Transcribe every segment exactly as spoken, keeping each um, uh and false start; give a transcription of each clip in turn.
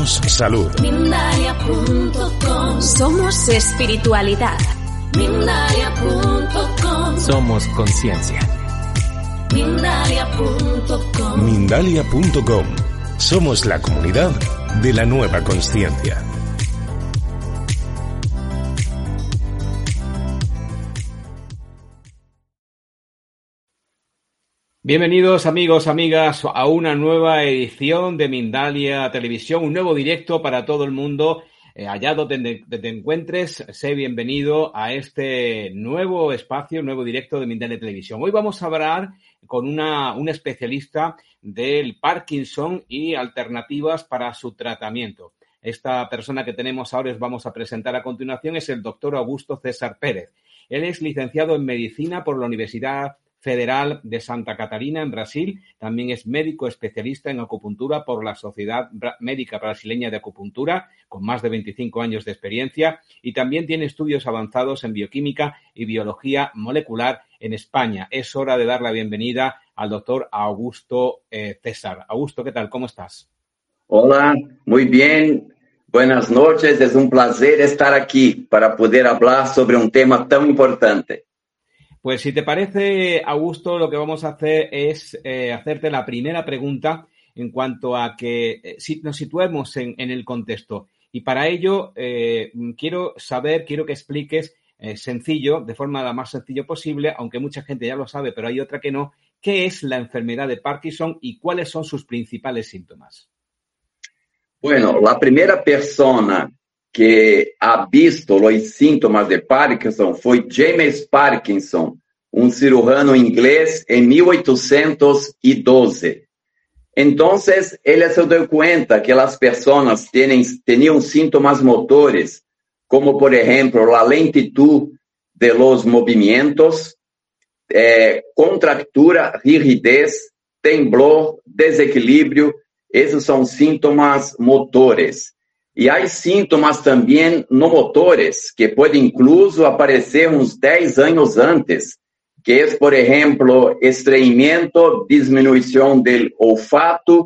Somos salud. Mindalia punto com. Somos espiritualidad. Mindalia punto com. Somos conciencia. Mindalia punto com. Mindalia punto com. Somos la comunidad de la nueva consciencia. Bienvenidos amigos, amigas, a una nueva edición de Mindalia Televisión, un nuevo directo para todo el mundo. Eh, allá donde te, te encuentres, sé bienvenido a este nuevo espacio, nuevo directo de Mindalia Televisión. Hoy vamos a hablar con una, una especialista del Parkinson y alternativas para su tratamiento. Esta persona que tenemos ahora, os vamos a presentar a continuación, es el doctor Augusto César Pérez. Él es licenciado en Medicina por la Universidad Federal de Santa Catarina, en Brasil. También es médico especialista en acupuntura por la Sociedad Médica Brasileña de Acupuntura, con más de veinticinco años de experiencia, y también tiene estudios avanzados en bioquímica y biología molecular en España. Es hora de dar la bienvenida al doctor Augusto eh, César. Augusto, ¿qué tal? ¿Cómo estás? Hola, muy bien. Buenas noches. Es un placer estar aquí para poder hablar sobre un tema tan importante. Pues si te parece, Augusto, lo que vamos a hacer es eh, hacerte la primera pregunta en cuanto a que eh, si nos situemos en, en el contexto. Y para ello eh, quiero saber, quiero que expliques eh, sencillo, de forma la más sencilla posible, aunque mucha gente ya lo sabe, pero hay otra que no, ¿qué es la enfermedad de Parkinson y cuáles son sus principales síntomas? Bueno, la primera persona que ha visto los síntomas de Parkinson foi James Parkinson, um cirurgião inglês em mil oitocentos e doze. Então, ele se deu conta que as pessoas tinham síntomas motores, como, por exemplo, a lentitud de los movimentos, eh, contractura, rigidez, temblor, desequilíbrio. Esses são síntomas motores. E há sintomas também no motores, que podem incluso aparecer uns dez anos antes, que é, por exemplo, estreimento, diminuição do olfato,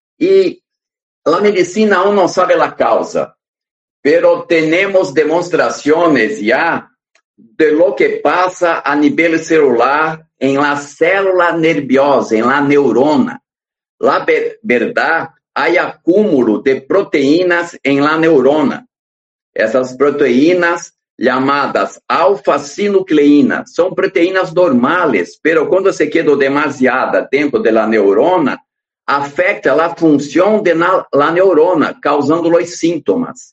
e a medicina aún não sabe a causa, pero temos demonstrações já de lo que passa a nível celular em la célula nerviosa, em la neurona. La verdade, há acúmulo de proteínas em la neurona. Essas proteínas, chamadas alfa-sinucleína, são proteínas normais, pero quando se queda demasiada dentro da de neurona, afeta a função da de neurona, causando os sintomas.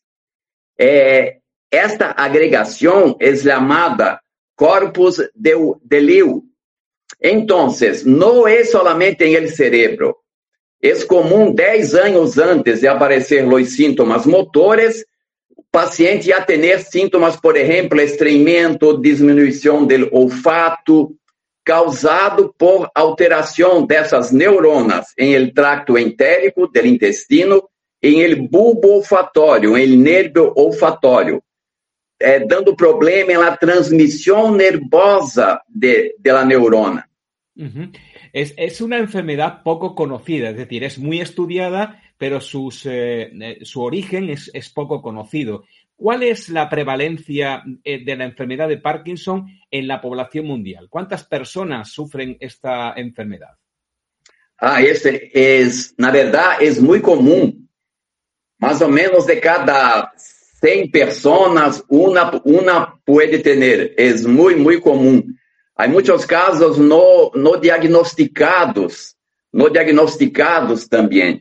É, esta agregação é chamada corpus de, de Lewis. Então, não é somente em el cerebro. É comum dez anos antes de aparecer os sintomas motores, o paciente já ter sintomas, por exemplo, estreimento, diminuição do olfato, causado por alteração dessas neuronas em el tracto entérico do intestino, em el bulbo olfatório, em el nervio olfatório, eh, dando problema na transmissão nervosa de, de la neurona. Uh-huh. Es, es una enfermedad poco conocida, es decir, es muy estudiada, pero sus, eh, su origen es, es poco conocido. ¿Cuál es la prevalencia de la enfermedad de Parkinson en la población mundial? ¿Cuántas personas sufren esta enfermedad? Ah, esse es, na verdad, es muy común. Más o menos de cada cem personas, una, una puede tener. Es muy, muy común. Há muitos casos no, no diagnosticados, no diagnosticados também.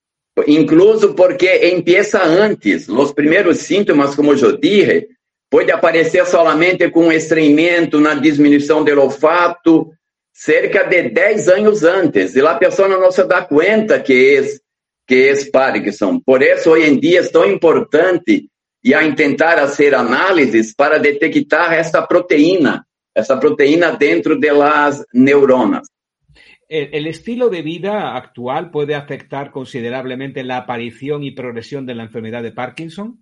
Incluso porque empieza antes. Os primeiros sintomas, como eu disse, pode aparecer solamente com estreimento, na diminuição do olfato, cerca de dez anos antes. E a pessoa não se dá conta que é, que é Parkinson. Por isso, hoje em dia, é tão importante e a tentar fazer análises para detectar esta proteína. Esa proteína dentro de las neuronas. ¿El, el estilo de vida actual puede afectar considerablemente la aparición y progresión de la enfermedad de Parkinson?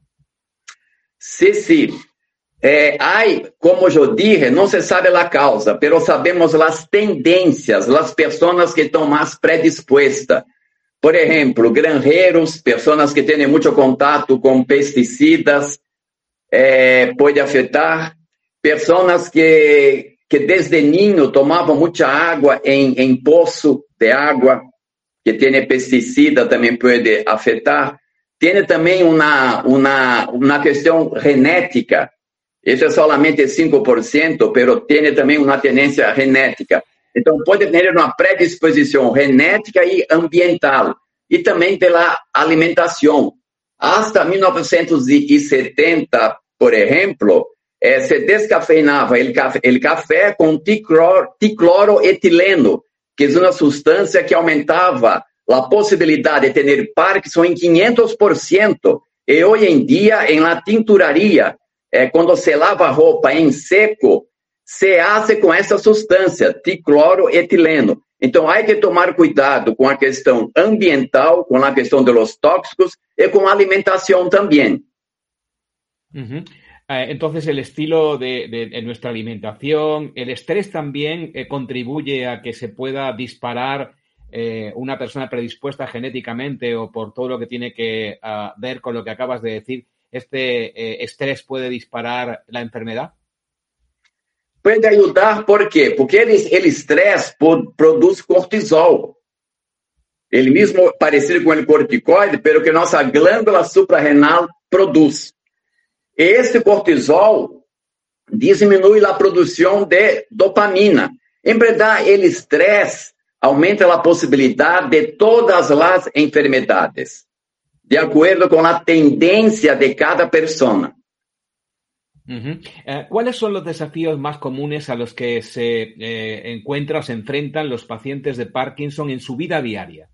Sí, sí. Eh, hay, como yo dije, no se sabe la causa, pero sabemos las tendencias, las personas que están más predispuestas. Por ejemplo, granjeros, personas que tienen mucho contacto con pesticidas, eh, puede afectar. Personas que, que desde niño tomaban mucha agua en, en pozo de agua, que tiene pesticida, también puede afectar. Tiene también una, una, una cuestión genética. Eso es solamente cinco por ciento, pero tiene también una tendencia genética. Entonces puede tener una predisposición genética y ambiental. Y también de la alimentación. Hasta mil novecientos setenta, por ejemplo, eh, se descafeinaba el café, el café con ticlor, ticloroetileno, que es una sustancia que aumentaba la posibilidad de tener Parkinson en quinientos por ciento. Y hoy en día, en la tinturaría, eh, cuando se lava ropa en seco, se hace con essa sustancia, ticloroetileno. Então, há que tomar cuidado com a questão ambiental, com a questão dos tóxicos e com a alimentação também. Uh-huh. Eh, entonces, el estilo de, de, de nuestra alimentación, el estrés también eh, contribuye a que se pueda disparar eh, una persona predispuesta genéticamente o por todo lo que tiene que uh, ver con lo que acabas de decir. ¿Este eh, estrés puede disparar la enfermedad? Puede ayudar, ¿por qué? Porque el, el estrés produce cortisol. El mismo parecido con el corticoide, pero que nuestra glándula suprarrenal produce. Esse cortisol diminui la producción de dopamina. En verdad, el estrés aumenta la posibilidad de todas las enfermedades, de acuerdo con la tendencia de cada persona. Uh-huh. Eh, ¿Cuáles son los desafíos más comunes a los que se eh, encuentran o se enfrentan los pacientes de Parkinson en su vida diaria?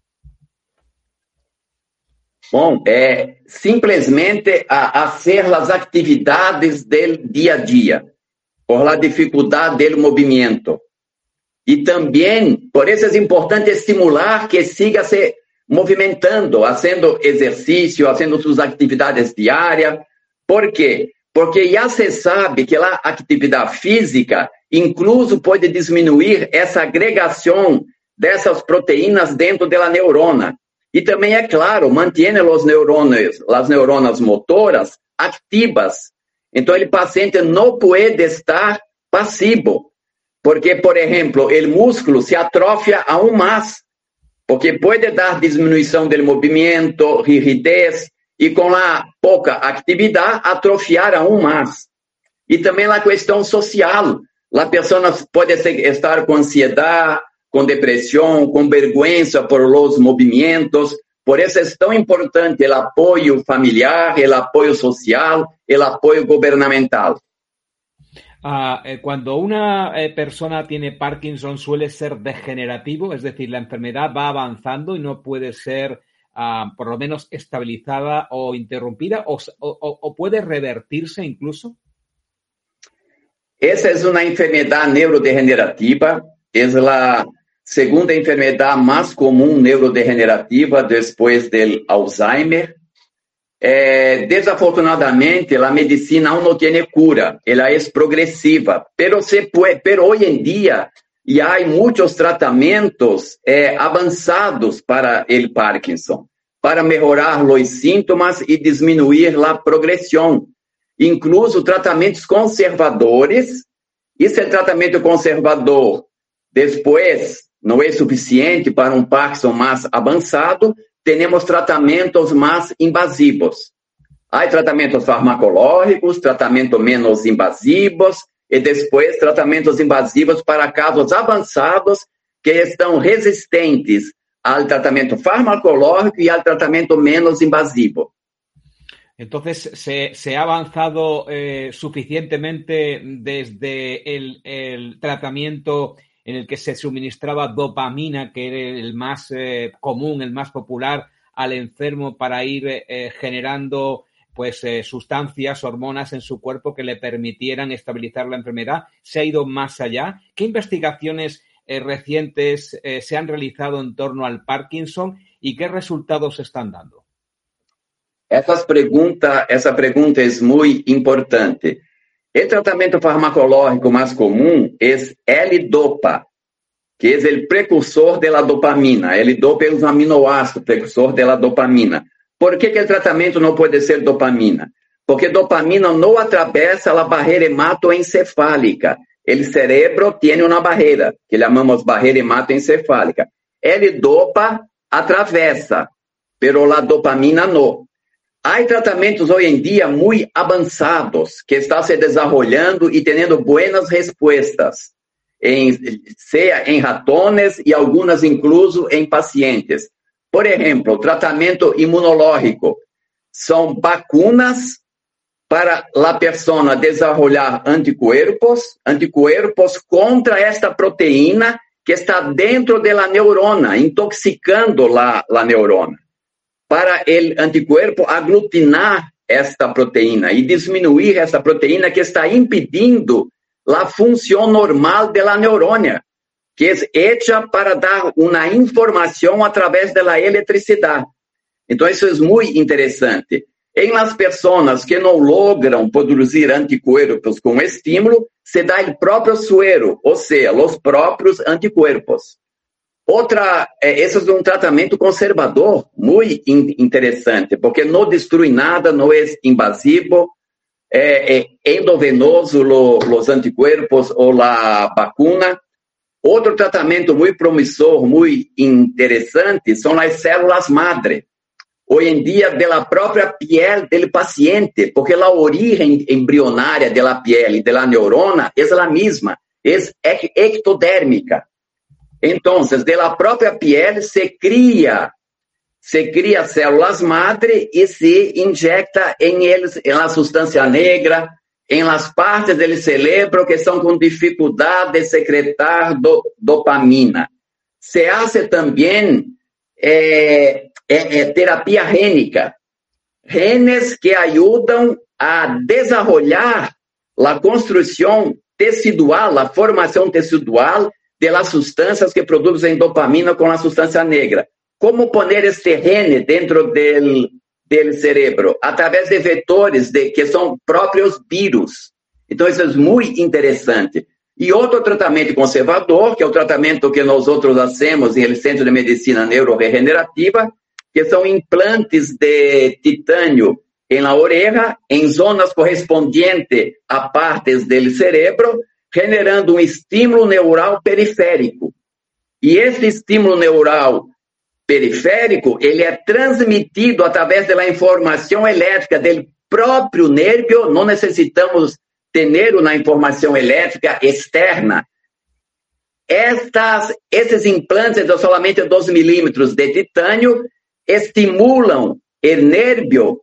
Bom, é simplesmente a hacer as atividades do dia a dia, por la dificuldade do movimento. E também, por isso é importante estimular que siga se movimentando, fazendo exercício, fazendo suas atividades diárias. Por quê? Porque já se sabe que a atividade física, incluso, pode diminuir essa agregação dessas proteínas dentro da neurona. E também, é claro, mantém os neurônios, as neuronas motoras ativas. Então, o paciente não pode estar passivo. Porque, por exemplo, o músculo se atrofia aún mais. Porque pode dar diminuição do movimento, rigidez, e com a pouca atividade, atrofiar aún mais. E também a questão social. A pessoa pode estar com ansiedade, com depressão, com vergonha por los movimentos. Por isso é tão importante o apoio familiar, o apoio social, o apoio governamental. Uh, eh, cuando una eh, persona tiene Parkinson suele ser degenerativo, es decir, la enfermedad va avanzando y no puede ser uh, por lo menos estabilizada o interrumpida, o, o, o puede revertirse incluso. Essa é uma enfermidade neurodegenerativa, é a segunda enfermidade mais comum neurodegenerativa depois do Alzheimer. Eh, desafortunadamente, a medicina aún não tem cura, ela é progressiva, pero, se puede, pero hoje em dia já há muitos tratamentos eh, avançados para o Parkinson, para melhorar os sintomas e diminuir a progressão, incluso tratamentos conservadores. E se o tratamento conservador depois não é suficiente para um Parkinson mais avançado, temos tratamentos mais invasivos. Há tratamentos farmacológicos, tratamentos menos invasivos e depois tratamentos invasivos para casos avançados que estão resistentes ao tratamento farmacológico e ao tratamento menos invasivo. Entonces, ¿se, se ha avanzado eh, suficientemente desde el, el tratamiento en el que se suministraba dopamina, que era el más eh, común, el más popular, al enfermo para ir eh, generando pues eh, sustancias, hormonas en su cuerpo que le permitieran estabilizar la enfermedad? ¿Se ha ido más allá? ¿Qué investigaciones eh, recientes eh, se han realizado en torno al Parkinson y qué resultados se están dando? Essas pergunta, essa pergunta é muito importante. O tratamento farmacológico mais comum é L-Dopa. que é o precursor da dopamina. Ele dopa os aminoácidos, precursor da dopamina. Por que, que o tratamento não pode ser dopamina? Porque dopamina não atravessa a barreira hematoencefálica. O cérebro tem uma barreira, que chamamos barreira hematoencefálica. Ele dopa, atravessa, pero a dopamina não. Há tratamentos hoje em dia muito avançados, que estão se desenvolvendo e tendo boas respostas, em, seja em ratones e algumas incluso em pacientes. Por exemplo, o tratamento imunológico são vacunas para a pessoa desenvolver anticuerpos, anticuerpos contra esta proteína que está dentro da neurona, intoxicando a, a neurona, para o anticuerpo aglutinar esta proteína e diminuir esta proteína que está impedindo a função normal da neurônia, que é hecha para dar uma informação através da eletricidade. Então, isso é muito interessante. Em las pessoas que não logram produzir anticuerpos com estímulo, se dá o próprio suero, ou seja, os próprios anticuerpos. Outra, esse é um tratamento conservador muito interessante, porque não destrói nada, não é invasivo, é, é endovenoso lo, os anticuerpos ou a vacuna. Outro tratamento muito promissor, muito interessante, são as células-madre. Hoje em dia, da própria pele do paciente, porque a origem embrionária da pele, da neurona, é a mesma, é ectodérmica. Então, da própria pele se cria, se cria células-madre e se injecta em eles, em la substância negra, em las partes do cérebro que estão com dificuldade de secretar do, dopamina. Se hace também eh, É, é terapia gênica, genes que ajudam a desenvolver a construção tecidual, a formação tecidual de las substâncias que produzem dopamina com a substância negra. Como pôr este gene dentro del, del cerebro? Através de vetores de, que são próprios vírus. Então, isso é muito interessante. E outro tratamento conservador, que é o tratamento que nós outros fazemos em Centro de Medicina Neuroregenerativa, que são implantes de titânio em la oreja, em zonas correspondentes a partes do cérebro, generando um estímulo neural periférico. E esse estímulo neural periférico, ele é transmitido através da informação elétrica do próprio nervio, não necessitamos ter uma informação elétrica externa. Estas, esses implantes de somente dois milímetros de titânio estimulam o nervio,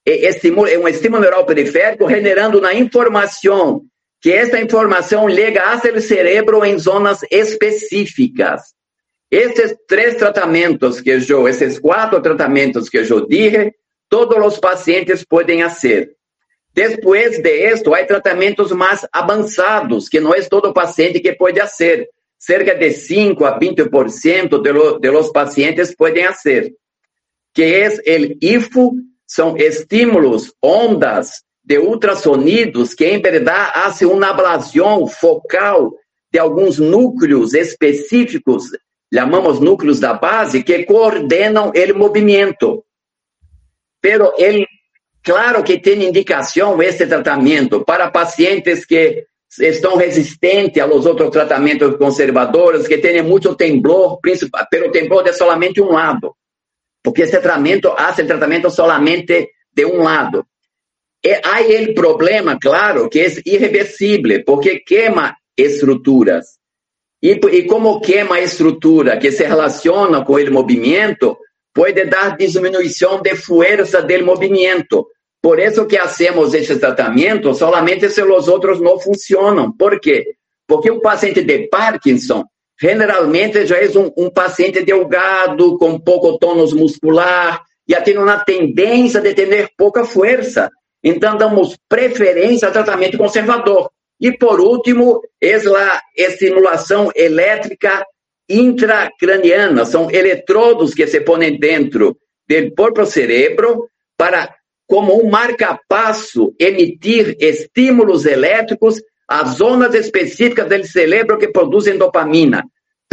é um estímulo neural periférico, generando uma informação, que esta informação liga ao cérebro em zonas específicas. Esses três tratamentos que eu, esses quatro tratamentos que eu dije, todos os pacientes podem fazer. Depois de isto, há tratamentos mais avançados, que não é todo paciente que pode fazer. Cerca de cinco a vinte por cento de, lo, de los pacientes podem fazer. Que é o I F U, são estímulos, ondas de ultrassonidos que, em verdade, fazem uma ablação focal de alguns núcleos específicos, chamamos núcleos da base, que coordenam o movimento. Pero, ele, claro que tem indicação este tratamento para pacientes que estão resistentes aos outros tratamentos conservadores, que têm muito temblor, pero temblor de solamente um lado. Porque esse tratamento hace tratamento solamente de um lado. E há o problema, claro, que é irreversível, porque queima estruturas. E, e como queima a estrutura que se relaciona com o movimento, pode dar diminuição de força do movimento. Por isso que hacemos esse tratamento solamente se os outros não funcionam. Por quê? Porque o paciente de Parkinson generalmente já é um, um paciente delgado, com pouco tônus muscular, já tem uma tendência de ter pouca força. Então, damos preferência ao tratamento conservador. E, por último, é a estimulação elétrica intracraniana. São eletrodos que se põem dentro do próprio cérebro para, como um marca-passo, emitir estímulos elétricos as zonas específicas do cérebro que produzem dopamina.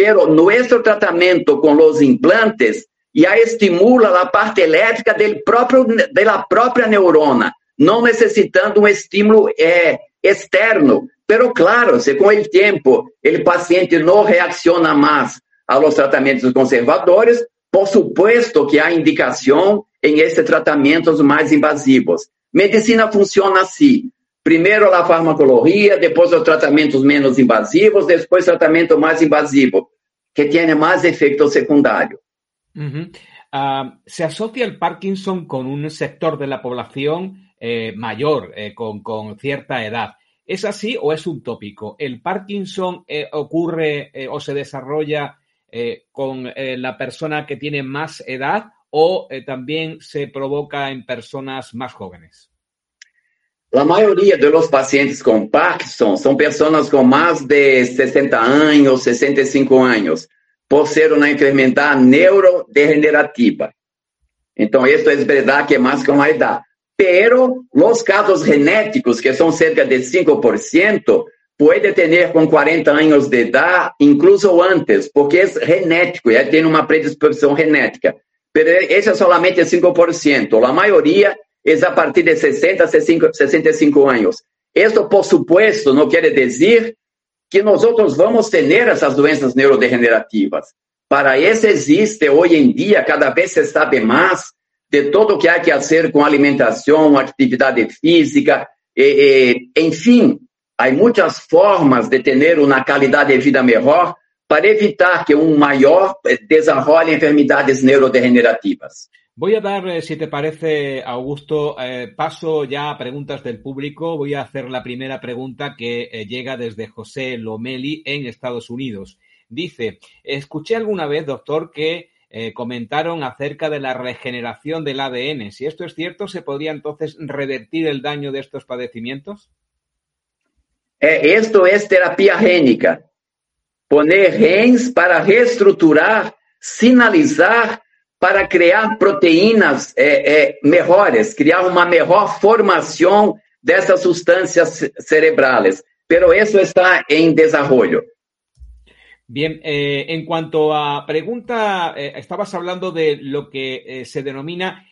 pero nuestro tratamiento con los implantes ya estimula la parte eléctrica del propio, de la propia neurona, no necesitando un estímulo eh, externo. Pero claro, si con el tiempo el paciente no reacciona más a los tratamientos conservadores, por supuesto que hay indicación en estos tratamientos más invasivos. Medicina funciona así. Primero la farmacología, después los tratamientos menos invasivos, después tratamiento más invasivo, que tiene más efecto secundario. Uh-huh. Uh, ¿Se asocia el Parkinson con un sector de la población eh, mayor, eh, con, con cierta edad? ¿Es así o es un tópico? ¿El Parkinson eh, ocurre eh, o se desarrolla eh, con eh, la persona que tiene más edad o eh, también se provoca en personas más jóvenes? La mayoría de los pacientes con Parkinson son personas con más de sesenta años, sesenta y cinco años, por ser una enfermedad neurodegenerativa. Entonces, esto es verdad que más con la edad. Pero los casos genéticos, que son cerca de cinco por ciento, puede tener con cuarenta años de edad, incluso antes, porque es genético, ya tiene una predisposición genética. Pero ese es solamente cinco por ciento. La mayoría es a partir de sesenta, sesenta y cinco años. Esto, por supuesto, no quiere decir que nosotros vamos a tener esas doenças neurodegenerativas. Para eso existe hoy en día, cada vez se sabe más de todo lo que hay que hacer con alimentación, actividad física, eh, eh, en fin, hay muchas formas de tener una calidad de vida mejor para evitar que un mayor desarrolle enfermedades neurodegenerativas. Voy a dar, eh, si te parece, Augusto, eh, paso ya a preguntas del público. Voy a hacer la primera pregunta que eh, llega desde José Lomeli en Estados Unidos. Dice, escuché alguna vez, doctor, que eh, comentaron acerca de la regeneración del A D N. Si esto es cierto, ¿se podría entonces revertir el daño de estos padecimientos? Eh, esto es terapia génica. Poner genes para reestructurar, sinalizar, para crear proteínas eh, eh, mejores, crear una mejor formación de esas sustancias cerebrales. Pero eso está en desarrollo. Bien, eh, en cuanto a pregunta, eh, estabas hablando de lo que eh, se denomina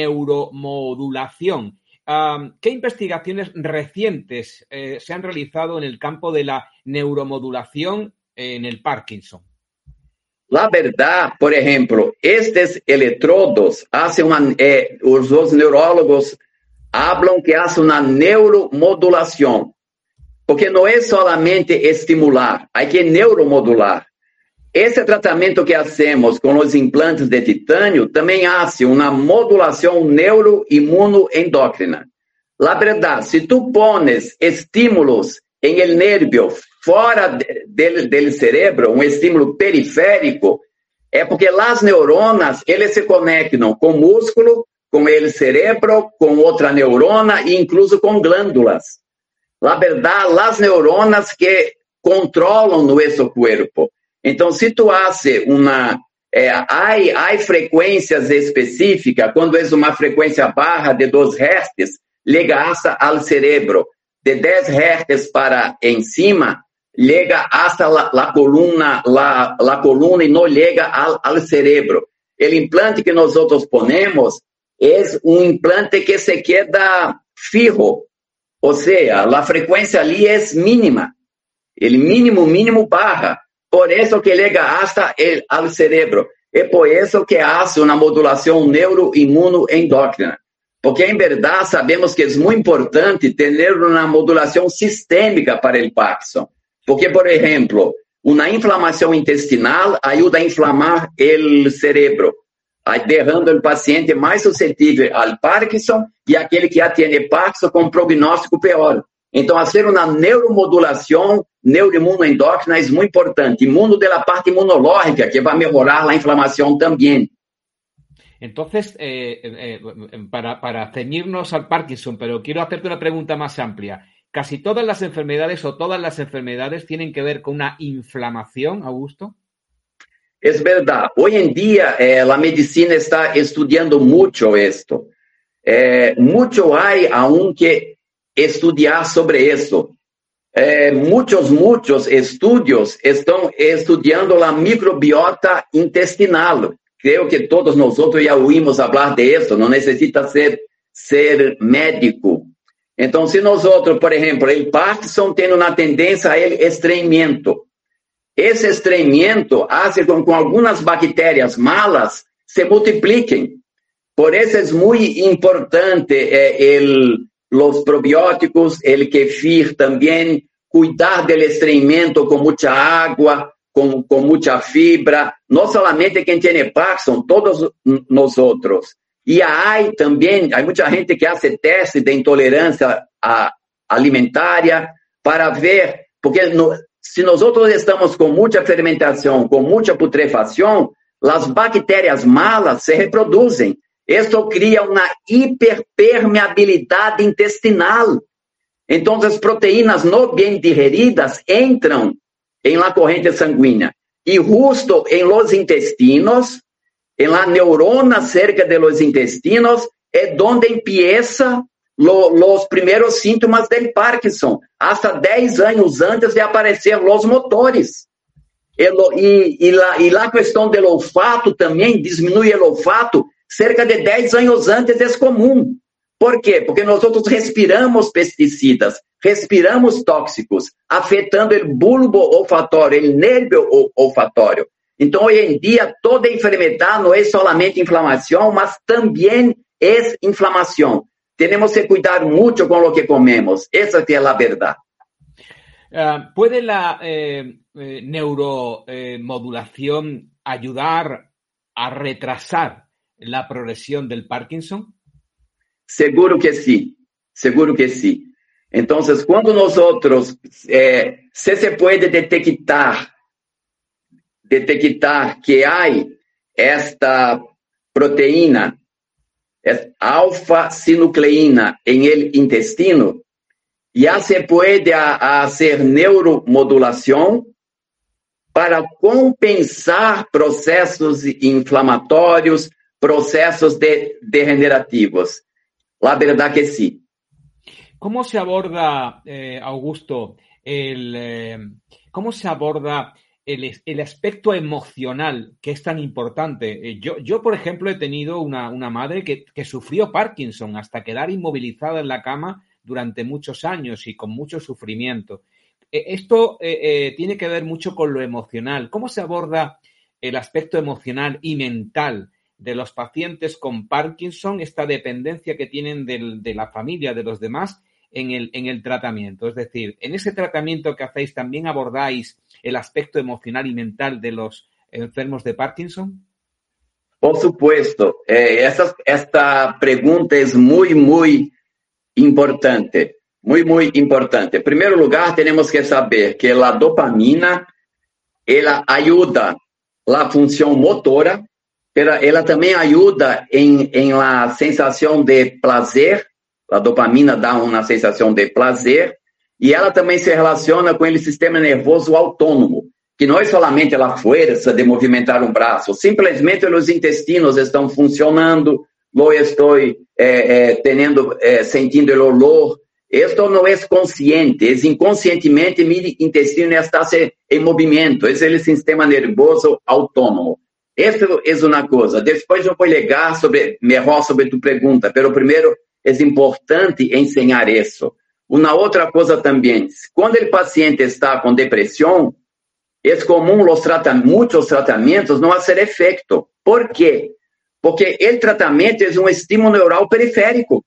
neuromodulación. Um, ¿Qué investigaciones recientes eh, se han realizado en el campo de la neuromodulación en el Parkinson? La verdad, por ejemplo, estos electrodos hacen una, eh, los, los neurólogos hablan que hace una neuromodulación, porque no es solamente estimular, hay que neuromodular. Ese tratamiento que hacemos con los implantes de titanio también hace una modulación neuroinmunoendócrina. La verdad, si tú pones estímulos en el nervio fora de, de, del cerebro, un estímulo periférico, é porque las neuronas, eles se conectam com o músculo, com el cerebro, com outra neurona e incluso com glândulas. La verdad, las neuronas que controlam nosso corpo. Então, se tu hace uma... Eh, hay, hay frecuencias específicas, quando é uma frequência barra de dois hertz, llega hasta al cerebro. De dez hertz para encima, llega hasta la, la columna, la, la columna y no llega al, al cerebro. El implante que nosotros ponemos es un implante que se queda fijo, o sea, la frecuencia allí es mínima, el mínimo mínimo baja, por eso que llega hasta el al cerebro, es por eso que hace una modulación neuroinmunoendócrina. Porque, en verdad, sabemos que es muy importante tener una modulación sistémica para el Parkinson. Porque, por ejemplo, una inflamación intestinal ayuda a inflamar el cerebro, dejando el paciente más susceptible al Parkinson y aquel que ya tiene Parkinson con prognóstico peor. Entonces, hacer una neuromodulación neuroinmunoendócrina es muy importante. Inmuno de la parte inmunológica, que va a mejorar la inflamación también. Entonces, eh, eh, para, para ceñirnos al Parkinson, pero quiero hacerte una pregunta más amplia. ¿Casi todas las enfermedades o todas las enfermedades tienen que ver con una inflamación, Augusto? Es verdad. Hoy en día eh, la medicina está estudiando mucho esto. Eh, mucho hay aún que estudiar sobre eso. eh, muchos, muchos estudios estão estudando a microbiota intestinal. Creo que todos nosotros ya oímos hablar de eso, no necesita ser, ser médico. Então, se nosotros, por exemplo, o Parkinson tem uma tendência ao estreimento. Esse estreimento hace com que algumas bactérias malas se multipliquem. Por isso é muito importante eh, el, los probióticos, el kefir também, cuidar do estreimento com muita água, com, com muita fibra. Não somente quem tem Parkinson, todos nós outros. E há também, há muita gente que faz teste de intolerância alimentar para ver, porque no, se nós outros estamos com muita fermentação, com muita putrefação, as bactérias malas se reproduzem. Isso cria uma hiperpermeabilidade intestinal. Então, as proteínas não bem digeridas entram em la corrente sanguínea e justo em los intestinos, em la neurona cerca de los intestinos, é onde empieza lo, los primeiros síntomas del Parkinson, hasta dez anos antes de aparecer los motores. E, e, e, la, e la questão do olfato também, diminui o olfato, cerca de dez anos antes é comum. Por quê? Porque nós outros respiramos pesticidas, respiramos tóxicos, afetando o bulbo olfatório, o nervio olfatório. Então, hoje em dia, toda enfermidade não é somente inflamação, mas também é inflamação. Temos que cuidar muito com o que comemos. Essa é a verdade. Uh, ¿Puede la eh, eh, neuromodulación eh, ayudar a retrasar la progresión del Parkinson? Seguro que sim, seguro que sim. Então, quando nós outros, eh, se se pode detectar, detectar que há esta proteína, alfa-sinucleína em el intestino, já se pode fazer neuromodulação para compensar processos inflamatórios, processos de, degenerativos. La verdad que sí. ¿Cómo se aborda, eh, Augusto, el, eh, cómo se aborda el, el aspecto emocional que es tan importante? Eh, yo, yo, por ejemplo, he tenido una, una madre que, que sufrió Parkinson hasta quedar inmovilizada en la cama durante muchos años y con mucho sufrimiento. Eh, esto eh, eh, tiene que ver mucho con lo emocional. ¿Cómo se aborda el aspecto emocional y mental de los pacientes con Parkinson, esta dependencia que tienen del, de la familia, de los demás, en el, en el tratamiento? Es decir, en ese tratamiento que hacéis, ¿también abordáis el aspecto emocional y mental de los enfermos de Parkinson? Por supuesto. Eh, essa, esta pregunta es muy, muy importante. Muy, muy importante. En primer lugar, tenemos que saber que la dopamina, ela ayuda la función motora, pero ela também ajuda em, em la sensação de prazer. A dopamina dá uma sensação de prazer e ela também se relaciona com o sistema nervoso autônomo, que não é somente a força de movimentar um braço, simplesmente os intestinos estão funcionando, eu estou é, é, tendo, é, sentindo o olor. Isto não é consciente, é inconscientemente meu intestino está em movimento, esse é o sistema nervoso autônomo. Essa é uma coisa. Depois eu vou ligar sobre, melhor sobre a tua pergunta, mas primeiro é importante ensinar isso. Uma outra coisa também, quando o paciente está com depressão, é comum os tratam, muitos tratamentos não fazer efeito. Por quê? Porque o tratamento é um estímulo neural periférico.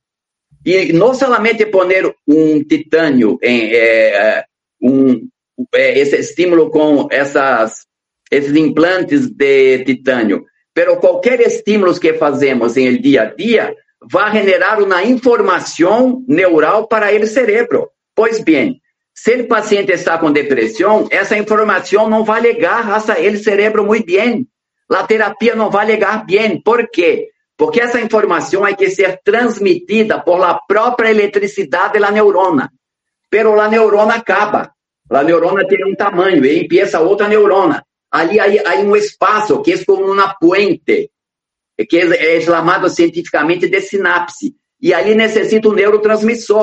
E não somente poner um titânio, em, é, um, é, esse estímulo com essas... esses implantes de titânio. Pero qualquer estímulo que fazemos em el dia a dia vai generar uma informação neural para o cérebro. Pois bem, se o paciente está com depressão, essa informação não vai ligar a ele cérebro muito bem. A terapia não vai ligar bem. Por quê? Porque essa informação tem que ser transmitida por a própria eletricidade da neurona. Pero a neurona acaba. A neurona tem um tamanho e empieza outra neurona. Ali há um espaço que é como uma puente, que é chamado cientificamente de sinapse. E ali necessita um neurotransmissor.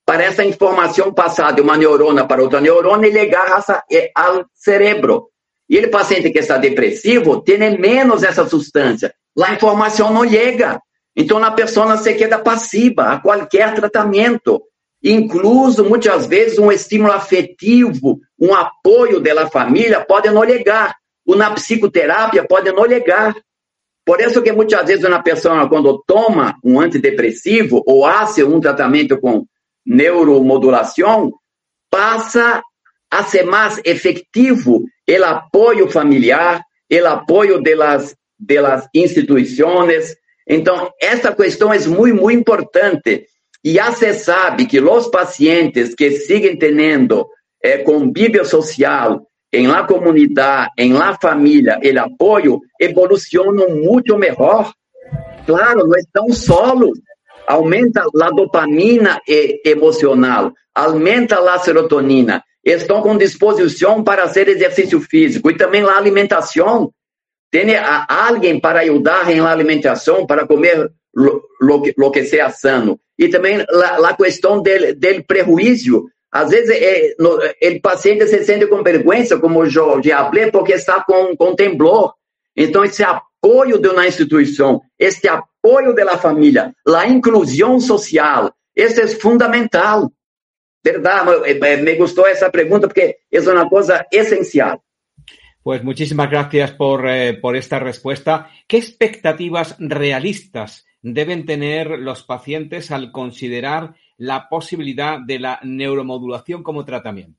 para essa informação passar de uma neurona para outra neurona e ligar ao cérebro. E o paciente que está depressivo tem menos essa substância. A informação não chega. Então, a pessoa se queda passiva a qualquer tratamento. Incluso, muitas vezes, um estímulo afetivo, um apoio da família pode não chegar. Uma psicoterapia pode não chegar. Por isso que muitas vezes uma pessoa, quando toma um antidepressivo ou faz um tratamento com neuromodulação, passa a ser mais efetivo o apoio familiar, o apoio das, das instituições. Então, essa questão é muito, muito importante. E já se sabe que os pacientes que seguem tendo eh, convívio social em la comunidade, em la família, o apoio, evolucionam muito melhor. Claro, não estão solos. Aumenta a dopamina emocional, aumenta a serotonina, estão com disposição para fazer exercício físico e também a alimentação. Tem alguém para ajudar em la alimentação, para comer lo, lo, lo que seja sano. E também a questão do, do prejuízo. Às vezes, é, no, o paciente se sente com vergonha, como eu já falei, porque está com, com temblor. Então, esse apoio de uma instituição, este apoio da família, a inclusão social, isso é fundamental. Verdade, me gostou essa pergunta porque é uma coisa essencial. Pues muchísimas gracias por, eh, por esta respuesta. ¿Qué expectativas realistas deben tener los pacientes al considerar la posibilidad de la neuromodulación como tratamiento?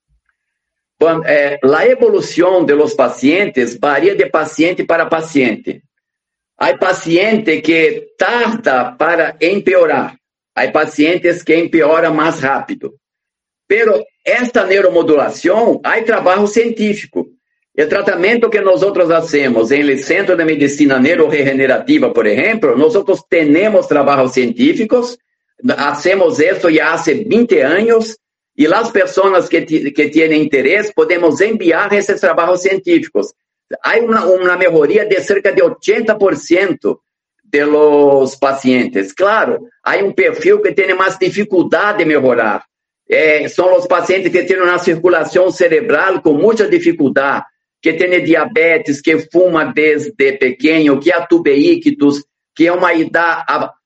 Bom, eh, a evolução de los pacientes varia de paciente para paciente. Há pacientes que tarda para empeorar. Há pacientes que empeoram mais rápido. Pero esta neuromodulação, há trabalho científico. O tratamento que nós fazemos em el Centro de Medicina Neuroregenerativa, por exemplo, nós temos trabalhos científicos, hacemos isso já há vinte anos, e as pessoas que, que têm interesse, podemos enviar esses trabalhos científicos. Há uma, uma melhoria de cerca de oitenta por cento de los pacientes. Claro, há um perfil que tem mais dificuldade de melhorar. É, são os pacientes que têm uma circulação cerebral com muita dificuldade, que tem diabetes, que fuma desde pequeno, que há tubeíctus, que é uma idade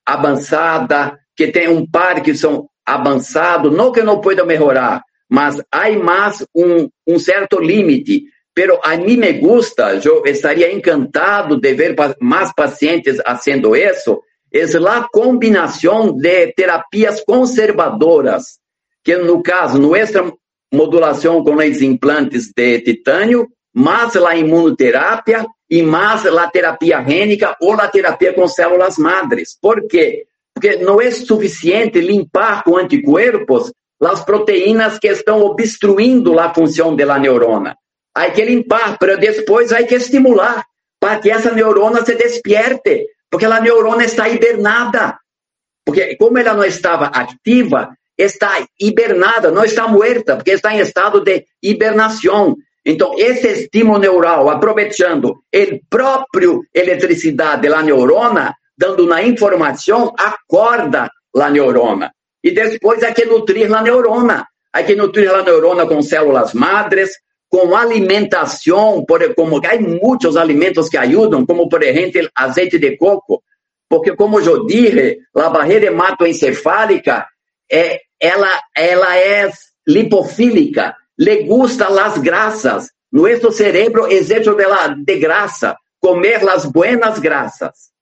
avançada, que tem um Parkinson avançado, não que não pode melhorar, mas há mais um, um certo limite. Pero a mim me gusta, eu estaria encantado de ver mais pacientes fazendo isso, é a combinação de terapias conservadoras, que no caso, nossa modulação com os implantes de titânio, mais a imunoterapia e mais a terapia gênica ou a terapia com células madres. Por quê? Porque não é suficiente limpar com anticorpos as proteínas que estão obstruindo a função da neurona. Há que limpar, mas depois há que estimular para que essa neurona se despierte, porque a neurona está hibernada. Porque como ela não estava ativa, está hibernada, não está morta, porque está em estado de hibernação. Então, esse estímulo neural, aproveitando a própria eletricidade da neurona, dando uma informação, acorda a neurona. E depois há que nutrir a neurona. Há que nutrir a neurona com células madres, com alimentação, por, como há muitos alimentos que ajudam, como, por exemplo, azeite de coco. Porque, como eu disse, a barreira hematoencefálica, é, ela, ela é lipofílica. Le gusta las grasas. Nuestro cerebro es hecho de, la, de grasa. Comer las buenas grasas.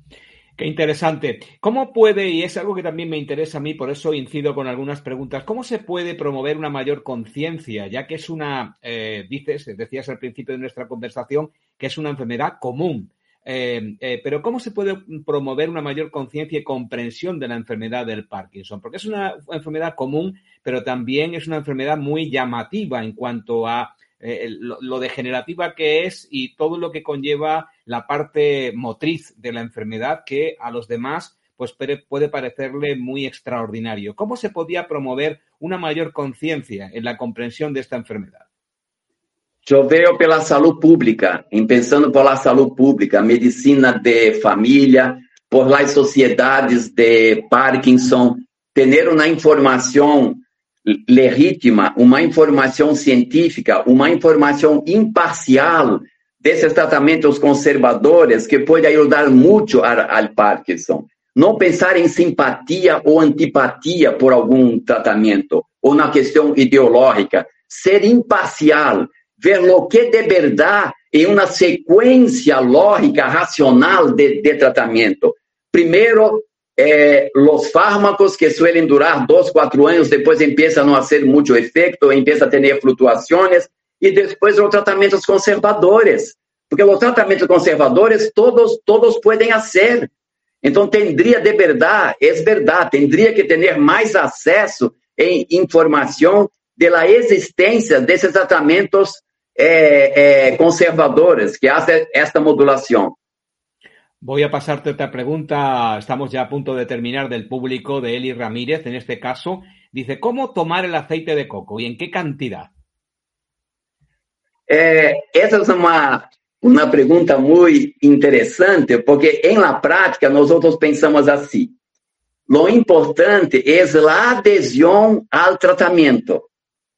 Qué interesante. ¿Cómo puede, y es algo que también me interesa a mí, por eso incido con algunas preguntas, cómo se puede promover una mayor conciencia, ya que es una, eh, dices, decías al principio de nuestra conversación, que es una enfermedad común? Eh, eh, pero ¿cómo se puede promover una mayor conciencia y comprensión de la enfermedad del Parkinson? Porque es una enfermedad común, pero también es una enfermedad muy llamativa en cuanto a eh, lo, lo degenerativa que es y todo lo que conlleva la parte motriz de la enfermedad, que a los demás pues puede parecerle muy extraordinario. ¿Cómo se podía promover una mayor conciencia en la comprensión de esta enfermedad? Eu vejo pela saúde pública, em pensando pela saúde pública, medicina de família, por las sociedades de Parkinson, tener una información legítima, una información científica, una información imparcial de esos tratamientos conservadores que puede ayudar mucho a, al Parkinson. No pensar en simpatía o antipatía por algún tratamiento o una cuestión ideológica. Ser imparcial, ver lo que de verdad en una secuencia lógica, racional de, de tratamiento. Primero, eh, los fármacos que suelen durar dos, cuatro años, después empiezan a no hacer mucho efecto, empiezan a tener fluctuaciones, y después los tratamientos conservadores, porque los tratamientos conservadores todos, todos pueden hacer. Entonces, tendría de verdad, es verdad, tendría que tener más acceso en información de la existencia de esos tratamientos eh, eh, conservadores que hacen esta modulación. Voy a pasarte otra pregunta, estamos ya a punto de terminar, del público de Eli Ramírez, en este caso. Dice, ¿cómo tomar el aceite de coco y en qué cantidad? Eh, esa es una, una pregunta muy interesante, porque en la práctica nosotros pensamos así. Lo importante es la adhesión al tratamiento.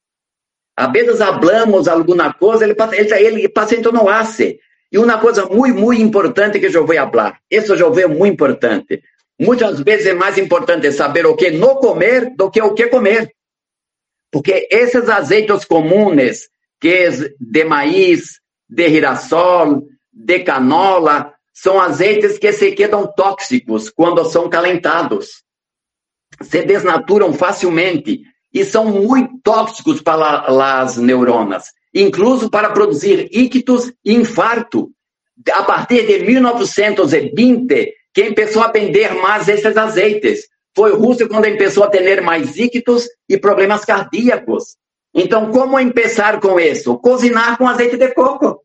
A veces hablamos alguna cosa, el, el, el paciente no hace. E uma coisa muito, muito importante que eu vou falar, isso eu vejo muito importante. Muitas vezes é mais importante saber o que não comer do que o que comer. Porque esses azeites comuns, que é de maíz, de girassol, de canola, são azeites que se quedam tóxicos quando são calentados. Se desnaturam facilmente e são muito tóxicos para as neuronas. Incluso para produzir ictus e infarto. A partir de mil novecentos e vinte, quem começou a vender mais esses azeites foi a Rússia, quando começou a ter mais ictus e problemas cardíacos. Então, como começar com isso? Cozinhar com azeite de coco.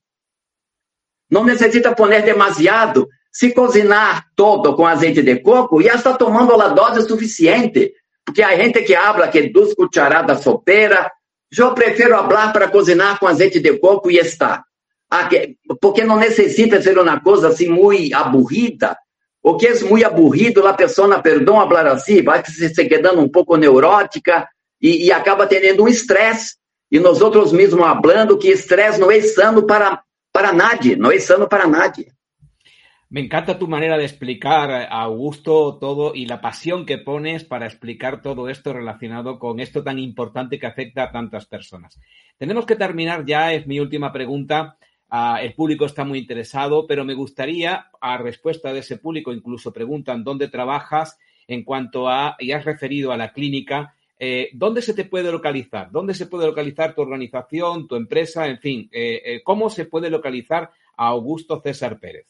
Não necessita poner demasiado. Se cozinhar todo com azeite de coco, já está tomando a dose suficiente. Porque a gente que habla que duas cucharadas sopera, eu prefiro falar para cozinhar com azeite de coco e está. Porque não necessita ser uma coisa assim muito aburrida. O que é muito aburrido, a pessoa, perdão, falar assim, vai se quedando um pouco neurótica e, e acaba tendo um estresse. E nós outros mesmos falando que estresse não é sano para, para nadie, não é sano para nadie. Me encanta tu manera de explicar, Augusto, todo y la pasión que pones para explicar todo esto relacionado con esto tan importante que afecta a tantas personas. Tenemos que terminar ya, es mi última pregunta. Uh, el público está muy interesado, pero me gustaría, a respuesta de ese público, incluso preguntan dónde trabajas en cuanto a, y has referido a la clínica, eh, ¿dónde se te puede localizar? ¿Dónde se puede localizar tu organización, tu empresa, en fin? Eh, eh, ¿Cómo se puede localizar a Augusto César Pérez?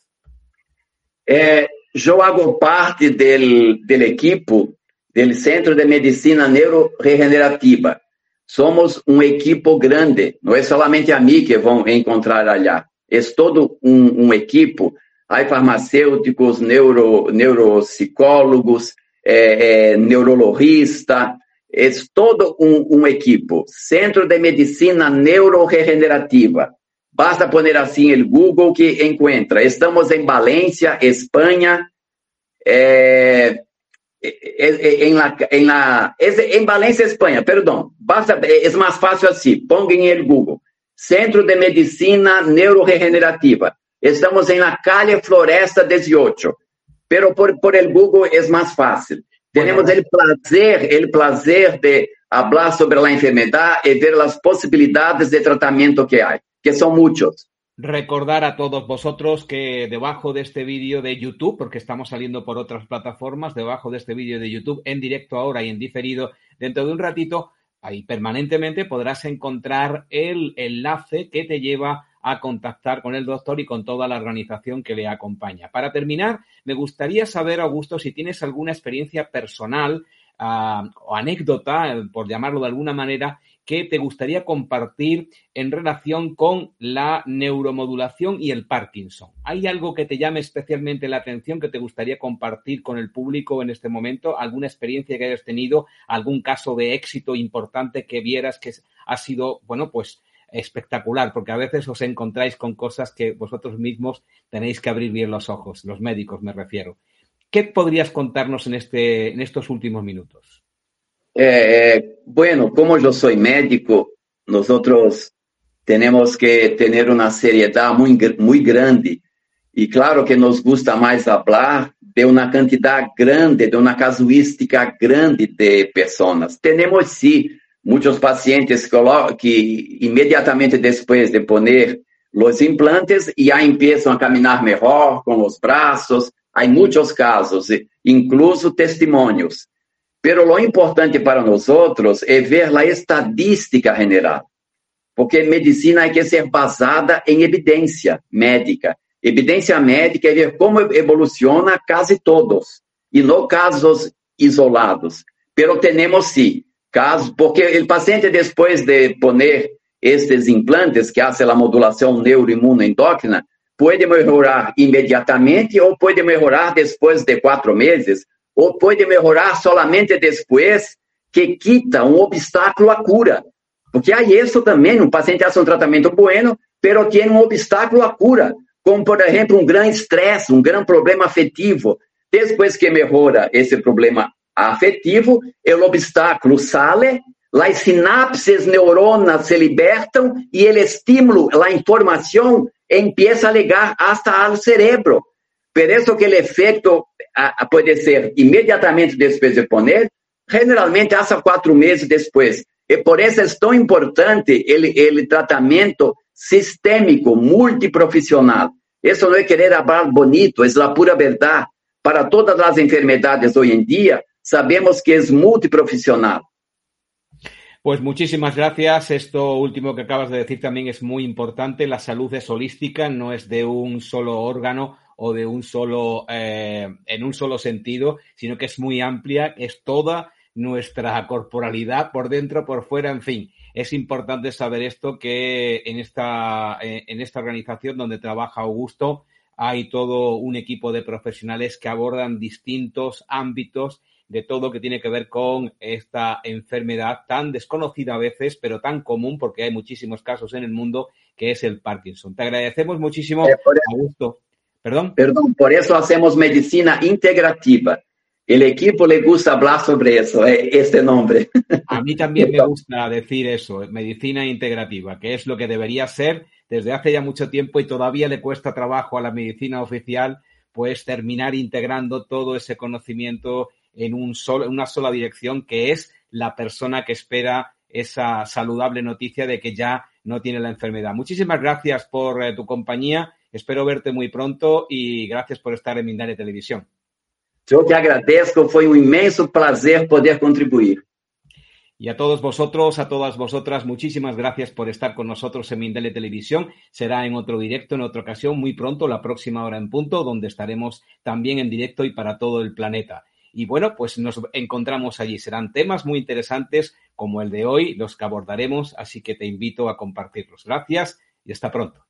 É, eu hago parte del, del equipo del Centro de Medicina Neuroregenerativa. Somos um equipo grande, não é somente a mim que vão encontrar allá. É todo um, um equipo. Há farmacêuticos, neuro, neuropsicólogos, é, é, neurologista, é todo um, um equipo. Centro de Medicina Neuroregenerativa. Basta poner assim el Google que encuentra. Estamos em Valência, Espanha. É, é, em, la, em, la, é, em Valência, Espanha, perdão. Basta, é mais fácil assim. Ponga em el Google. Centro de Medicina Neuroregenerativa. Estamos em la calle Floresta dezoito. Pero por, por el Google é mais fácil. Temos el prazer, el prazer de falar sobre a enfermedade e ver as possibilidades de tratamento que há. Que son muchos. Recordar a todos vosotros que debajo de este vídeo de YouTube, porque estamos saliendo por otras plataformas, debajo de este vídeo de YouTube, en directo ahora y en diferido dentro de un ratito, ahí permanentemente podrás encontrar el enlace que te lleva a contactar con el doctor y con toda la organización que le acompaña. Para terminar, me gustaría saber, Augusto, si tienes alguna experiencia personal uh, o anécdota, por llamarlo de alguna manera, que te gustaría compartir en relación con la neuromodulación y el Parkinson. ¿Hay algo que te llame especialmente la atención que te gustaría compartir con el público en este momento? ¿Alguna experiencia que hayas tenido? ¿Algún caso de éxito importante que vieras que ha sido, bueno, pues espectacular? Porque a veces os encontráis con cosas que vosotros mismos tenéis que abrir bien los ojos, los médicos me refiero. ¿Qué podrías contarnos en, este, en estos últimos minutos? Eh, bueno, como yo soy médico, nosotros tenemos que tener una seriedad muy, muy grande. Y claro que nos gusta más hablar de una cantidad grande, de una casuística grande de personas. Tenemos, sí, muchos pacientes que inmediatamente después de poner los implantes ya empiezan a caminar mejor con los brazos. Hay muchos casos, incluso testimonios. Pero lo importante para nosotros es ver la estadística general, porque en medicina hay que ser basada en evidencia médica. Evidencia médica é ver como evoluciona casi todos, e não casos isolados. Pero tenemos sí, casos, porque el paciente después de poner estes implantes, que hace la modulación neuroinmunoendócrina, puede mejorar inmediatamente ou puede mejorar después de cuatro meses, ou pode melhorar solamente depois que quita um obstáculo à cura. Porque há isso também, um paciente faz um tratamento bueno, pero tem um obstáculo à cura, como, por exemplo, um grande estresse, um grande problema afetivo. Depois que melhora esse problema afetivo, o obstáculo sale, as sinapses neuronas se libertam e o estímulo, a informação, empieza a ligar hasta ao cérebro. Por isso que o efeito a, pode ser imediatamente depois de poner, generalmente hasta quatro meses depois. E por isso é tão importante o tratamento sistêmico, multiprofissional. Isso não é querer falar bonito, é a pura verdade. Para todas as enfermedades hoje em dia, sabemos que é multiprofissional. Pues muchísimas gracias. Esto último que acabas de decir también es muy importante. La salud es holística, no es de un solo órgano o de un solo, eh, en un solo sentido, sino que es muy amplia, es toda nuestra corporalidad por dentro, por fuera, en fin. Es importante saber esto, que en esta, en esta organización donde trabaja Augusto hay todo un equipo de profesionales que abordan distintos ámbitos de todo que tiene que ver con esta enfermedad tan desconocida a veces, pero tan común, porque hay muchísimos casos en el mundo, que es el Parkinson. Te agradecemos muchísimo, eh, por eso, Augusto. ¿Perdón? Perdón, por eso hacemos medicina integrativa. El equipo le gusta hablar sobre eso, este nombre. A mí también me gusta decir eso, medicina integrativa, que es lo que debería ser desde hace ya mucho tiempo y todavía le cuesta trabajo a la medicina oficial, pues terminar integrando todo ese conocimiento en un solo, en una sola dirección, que es la persona que espera esa saludable noticia de que ya no tiene la enfermedad. Muchísimas gracias por eh, tu compañía, espero verte muy pronto y gracias por estar en Mindalia Televisión. Yo te agradezco, fue un inmenso placer poder contribuir. Y a todos vosotros, a todas vosotras, muchísimas gracias por estar con nosotros en Mindalia Televisión. Será en otro directo, en otra ocasión, muy pronto, la próxima hora en punto, donde estaremos también en directo y para todo el planeta. Y bueno, pues nos encontramos allí. Serán temas muy interesantes como el de hoy, los que abordaremos, así que te invito a compartirlos. Gracias y hasta pronto.